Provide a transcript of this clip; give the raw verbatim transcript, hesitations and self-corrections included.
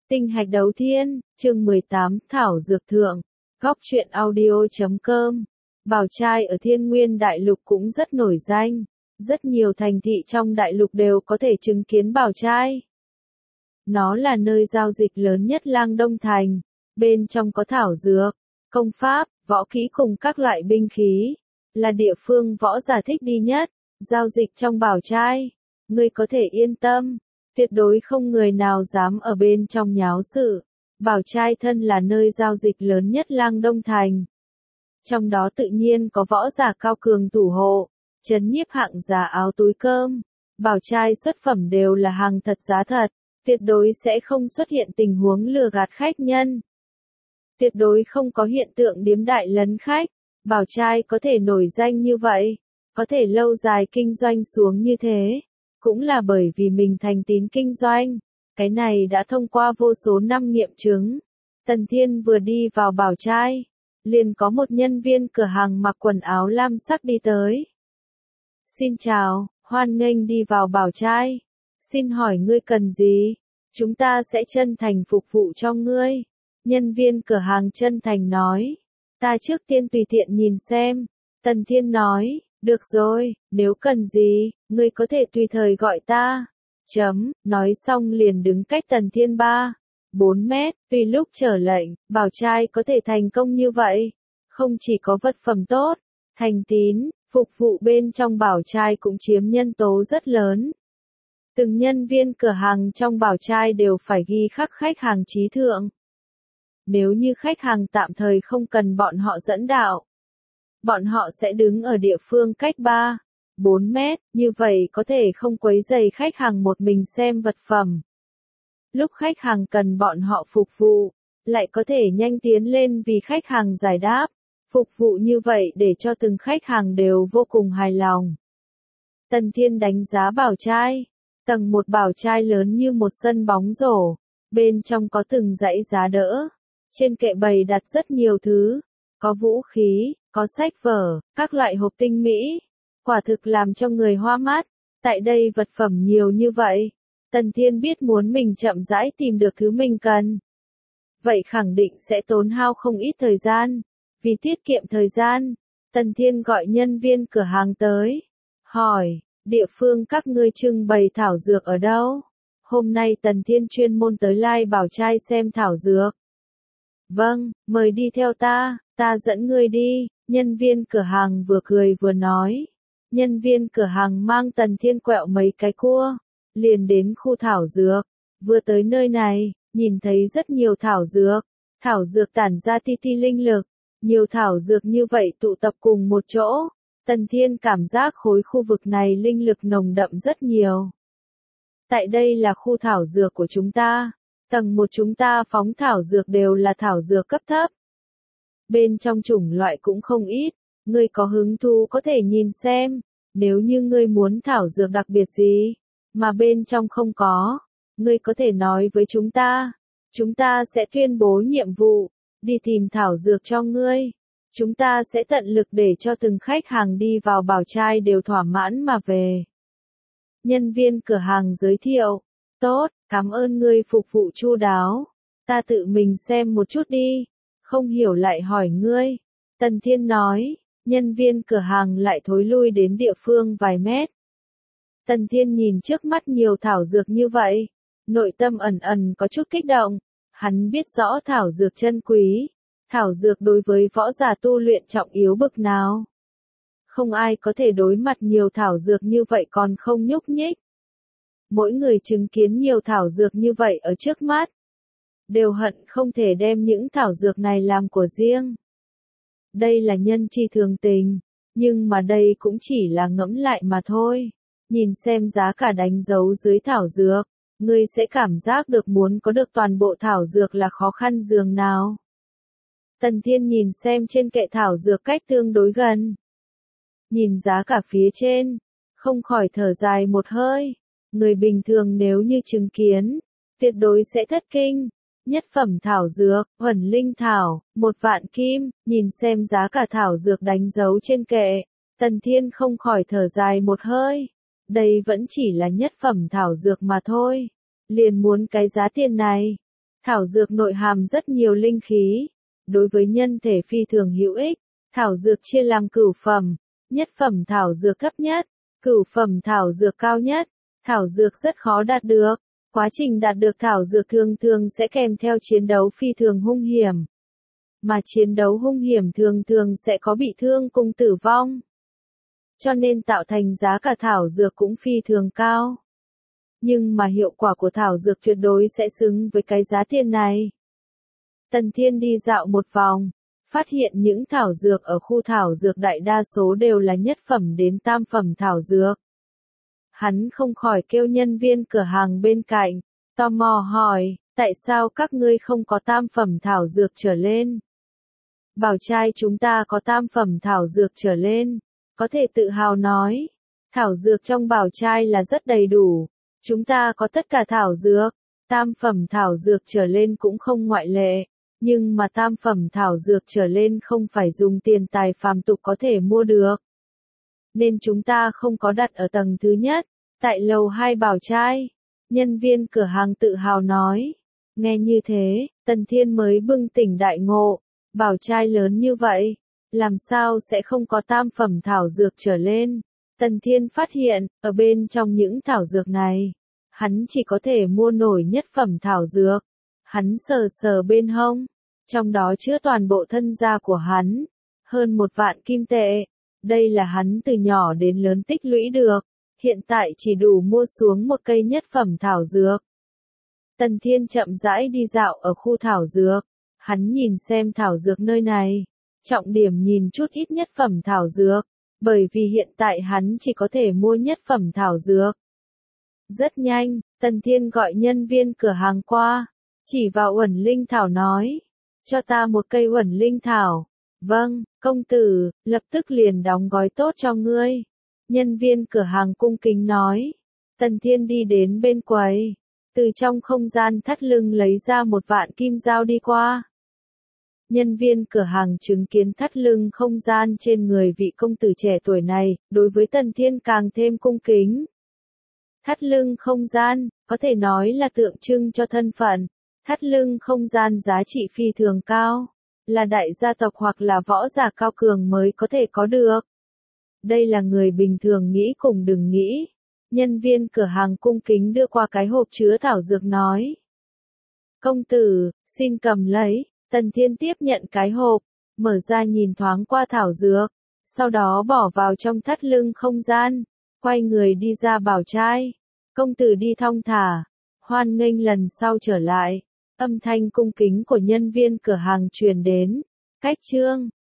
Tinh hạch đấu thiên, chương mười tám, Thảo Dược Thượng, góc truyện audio.com. Bảo trai ở Thiên Nguyên Đại Lục cũng rất nổi danh, rất nhiều thành thị trong đại lục đều có thể chứng kiến bảo trai. Nó là nơi giao dịch lớn nhất Lang Đông Thành, bên trong có thảo dược, công pháp, võ kỹ cùng các loại binh khí, là địa phương võ giả thích đi nhất, giao dịch trong bảo trai. Ngươi có thể yên tâm, tuyệt đối không người nào dám ở bên trong nháo sự. Bảo trai thân là nơi giao dịch lớn nhất Lang Đông Thành. Trong đó tự nhiên có võ giả cao cường thủ hộ, trấn nhiếp hạng giá áo túi cơm. Bảo trai xuất phẩm đều là hàng thật giá thật, tuyệt đối sẽ không xuất hiện tình huống lừa gạt khách nhân. Tuyệt đối không có hiện tượng điếm đại lấn khách. Bảo trai có thể nổi danh như vậy, có thể lâu dài kinh doanh xuống như thế, cũng là bởi vì mình thành tín kinh doanh. Cái này đã thông qua vô số năm nghiệm chứng. Tần Thiên vừa đi vào bảo trai, liền có một nhân viên cửa hàng mặc quần áo lam sắc đi tới. Xin chào, hoan nghênh đi vào bảo trai. Xin hỏi ngươi cần gì? Chúng ta sẽ chân thành phục vụ cho ngươi. Nhân viên cửa hàng chân thành nói. Ta trước tiên tùy tiện nhìn xem. Tần Thiên nói, được rồi, nếu cần gì, ngươi có thể tùy thời gọi ta. Chấm, nói xong liền đứng cách Tần Thiên ba, bốn mét, tùy lúc trở lệnh, bảo trai có thể thành công như vậy. Không chỉ có vật phẩm tốt, thành tín, phục vụ bên trong bảo trai cũng chiếm nhân tố rất lớn. Từng nhân viên cửa hàng trong bảo trai đều phải ghi khắc khách hàng trí thượng. Nếu như khách hàng tạm thời không cần bọn họ dẫn đạo, bọn họ sẽ đứng ở địa phương cách ba, bốn mét, như vậy có thể không quấy rầy khách hàng một mình xem vật phẩm. Lúc khách hàng cần bọn họ phục vụ, lại có thể nhanh tiến lên vì khách hàng giải đáp. Phục vụ như vậy để cho từng khách hàng đều vô cùng hài lòng. Tần Thiên đánh giá bảo trai. Tầng một bảo trai lớn như một sân bóng rổ, bên trong có từng dãy giá đỡ. Trên kệ bày đặt rất nhiều thứ, có vũ khí, có sách vở, các loại hộp tinh mỹ. Quả thực làm cho người hoa mắt. Tại đây vật phẩm nhiều như vậy, Tần Thiên biết muốn mình chậm rãi tìm được thứ mình cần, vậy khẳng định sẽ tốn hao không ít thời gian. Vì tiết kiệm thời gian, Tần Thiên gọi nhân viên cửa hàng tới, hỏi, địa phương các ngươi trưng bày thảo dược ở đâu? Hôm nay Tần Thiên chuyên môn tới Lai bảo trai xem thảo dược. Vâng, mời đi theo ta, ta dẫn ngươi đi. Nhân viên cửa hàng vừa cười vừa nói. Nhân viên cửa hàng mang Tần Thiên quẹo mấy cái cua, liền đến khu thảo dược. Vừa tới nơi này, nhìn thấy rất nhiều thảo dược. Thảo dược tản ra ti ti linh lực. Nhiều thảo dược như vậy tụ tập cùng một chỗ. Tần Thiên cảm giác khối khu vực này linh lực nồng đậm rất nhiều. Tại đây là khu thảo dược của chúng ta. Tầng một chúng ta phóng thảo dược đều là thảo dược cấp thấp. Bên trong chủng loại cũng không ít. Ngươi có hứng thú có thể nhìn xem. Nếu như ngươi muốn thảo dược đặc biệt gì, mà bên trong không có, ngươi có thể nói với chúng ta. Chúng ta sẽ tuyên bố nhiệm vụ, đi tìm thảo dược cho ngươi. Chúng ta sẽ tận lực để cho từng khách hàng đi vào bảo trai đều thỏa mãn mà về. Nhân viên cửa hàng giới thiệu. Tốt, cảm ơn ngươi phục vụ chu đáo. Ta tự mình xem một chút đi. Không hiểu lại hỏi ngươi. Tần Thiên nói. Nhân viên cửa hàng lại thối lui đến địa phương vài mét. Tần Thiên nhìn trước mắt nhiều thảo dược như vậy. Nội tâm ẩn ẩn có chút kích động. Hắn biết rõ thảo dược chân quý. Thảo dược đối với võ giả tu luyện trọng yếu bực nào. Không ai có thể đối mặt nhiều thảo dược như vậy còn không nhúc nhích. Mỗi người chứng kiến nhiều thảo dược như vậy ở trước mắt, đều hận không thể đem những thảo dược này làm của riêng. Đây là nhân chi thường tình, nhưng mà đây cũng chỉ là ngẫm lại mà thôi. Nhìn xem giá cả đánh dấu dưới thảo dược, ngươi sẽ cảm giác được muốn có được toàn bộ thảo dược là khó khăn dường nào. Tần Thiên nhìn xem trên kệ thảo dược cách tương đối gần. Nhìn giá cả phía trên, không khỏi thở dài một hơi. Người bình thường nếu như chứng kiến, tuyệt đối sẽ thất kinh. Nhất phẩm thảo dược, huẩn linh thảo, một vạn kim, nhìn xem giá cả thảo dược đánh dấu trên kệ. Tần Thiên không khỏi thở dài một hơi. Đây vẫn chỉ là nhất phẩm thảo dược mà thôi. Liền muốn cái giá tiền này. Thảo dược nội hàm rất nhiều linh khí, đối với nhân thể phi thường hữu ích. Thảo dược chia làm cửu phẩm, nhất phẩm thảo dược thấp nhất, cửu phẩm thảo dược cao nhất. Thảo dược rất khó đạt được, quá trình đạt được thảo dược thường thường sẽ kèm theo chiến đấu phi thường hung hiểm. Mà chiến đấu hung hiểm thường thường sẽ có bị thương cùng tử vong. Cho nên tạo thành giá cả thảo dược cũng phi thường cao. Nhưng mà hiệu quả của thảo dược tuyệt đối sẽ xứng với cái giá tiền này. Tần Thiên đi dạo một vòng, phát hiện những thảo dược ở khu thảo dược đại đa số đều là nhất phẩm đến tam phẩm thảo dược. Hắn không khỏi kêu nhân viên cửa hàng bên cạnh, tò mò hỏi, tại sao các ngươi không có tam phẩm thảo dược trở lên? Bảo trai chúng ta có tam phẩm thảo dược trở lên, có thể tự hào nói. Thảo dược trong bảo trai là rất đầy đủ, chúng ta có tất cả thảo dược, tam phẩm thảo dược trở lên cũng không ngoại lệ. Nhưng mà tam phẩm thảo dược trở lên không phải dùng tiền tài phàm tục có thể mua được. Nên chúng ta không có đặt ở tầng thứ nhất, tại lầu hai bảo trai. Nhân viên cửa hàng tự hào nói. Nghe như thế, Tần Thiên mới bừng tỉnh đại ngộ. Bảo trai lớn như vậy, làm sao sẽ không có tam phẩm thảo dược trở lên? Tần Thiên phát hiện, ở bên trong những thảo dược này, hắn chỉ có thể mua nổi nhất phẩm thảo dược. Hắn sờ sờ bên hông, trong đó chứa toàn bộ thân gia của hắn, hơn một vạn kim tệ. Đây là hắn từ nhỏ đến lớn tích lũy được, hiện tại chỉ đủ mua xuống một cây nhất phẩm thảo dược. Tần Thiên chậm rãi đi dạo ở khu thảo dược, hắn nhìn xem thảo dược nơi này, trọng điểm nhìn chút ít nhất phẩm thảo dược, bởi vì hiện tại hắn chỉ có thể mua nhất phẩm thảo dược. Rất nhanh, Tần Thiên gọi nhân viên cửa hàng qua, chỉ vào uẩn linh thảo nói, cho ta một cây uẩn linh thảo. Vâng, công tử, lập tức liền đóng gói tốt cho ngươi. Nhân viên cửa hàng cung kính nói. Tần Thiên đi đến bên quầy, từ trong không gian thắt lưng lấy ra một vạn kim dao đi qua. Nhân viên cửa hàng chứng kiến thắt lưng không gian trên người vị công tử trẻ tuổi này, đối với Tần Thiên càng thêm cung kính. Thắt lưng không gian, có thể nói là tượng trưng cho thân phận. Thắt lưng không gian giá trị phi thường cao, là đại gia tộc hoặc là võ giả cao cường mới có thể có được. Đây là người bình thường nghĩ cùng đừng nghĩ. Nhân viên cửa hàng cung kính đưa qua cái hộp chứa thảo dược nói. Công tử, xin cầm lấy. Tần Thiên tiếp nhận cái hộp, mở ra nhìn thoáng qua thảo dược, sau đó bỏ vào trong thắt lưng không gian, quay người đi ra bảo trai. Công tử đi thong thả, hoan nghênh lần sau trở lại. Âm thanh cung kính của nhân viên cửa hàng truyền đến. Cách chương